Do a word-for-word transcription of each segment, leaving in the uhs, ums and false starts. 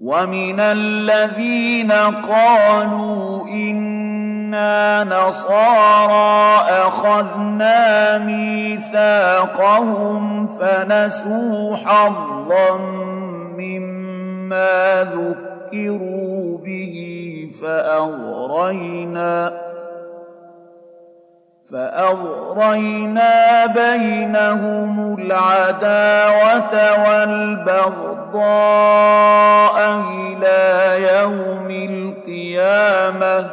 ومن الذين قالوا إنا نصارى أخذنا ميثاقهم فنسوا حظا مما ذكروا به فأغرينا فأغرينا بينهم العداوة والبغضاء إلى يوم القيامة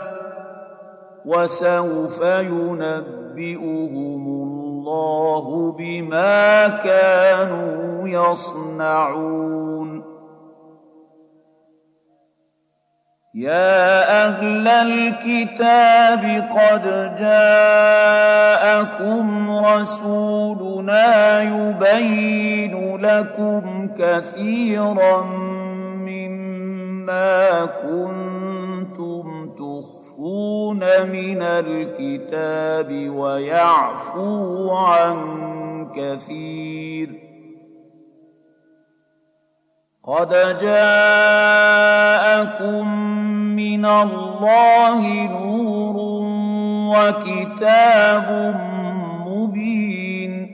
وسوف ينبئهم الله بما كانوا يصنعون يا أهل الكتاب قد جاءكم رسولنا يبين لكم كثيرا مما كنتم تخفون من الكتاب ويعفو عن كثير قد جاءكم من الله نور وكتاب مبين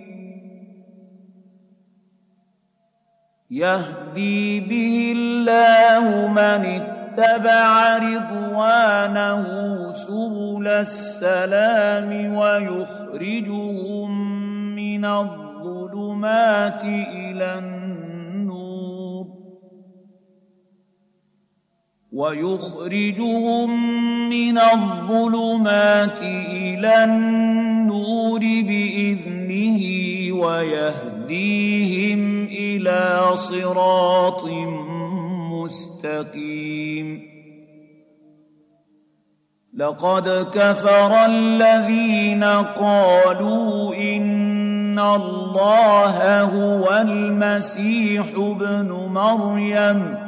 يهدي به الله من اتبع رضوانه سبل السلام ويخرجهم من الظلمات إلى النور ويخرجهم من الظلمات إلى النور بإذنه ويهديهم إلى صراط مستقيم لقد كفر الذين قالوا إن الله هو المسيح ابن مريم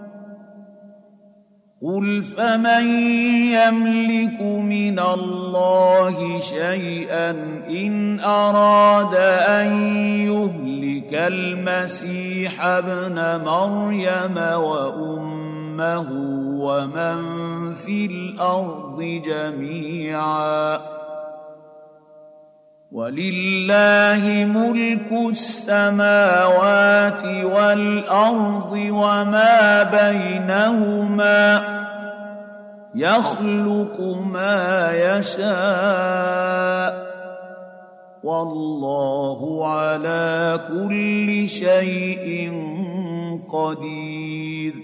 قل فمن يملك من الله شيئا إن أراد أن يهلك المسيح ابن مريم وأمه ومن في الأرض جميعا ولله ملك السماوات والأرض وما بينهما يخلق ما يشاء والله على كل شيء قدير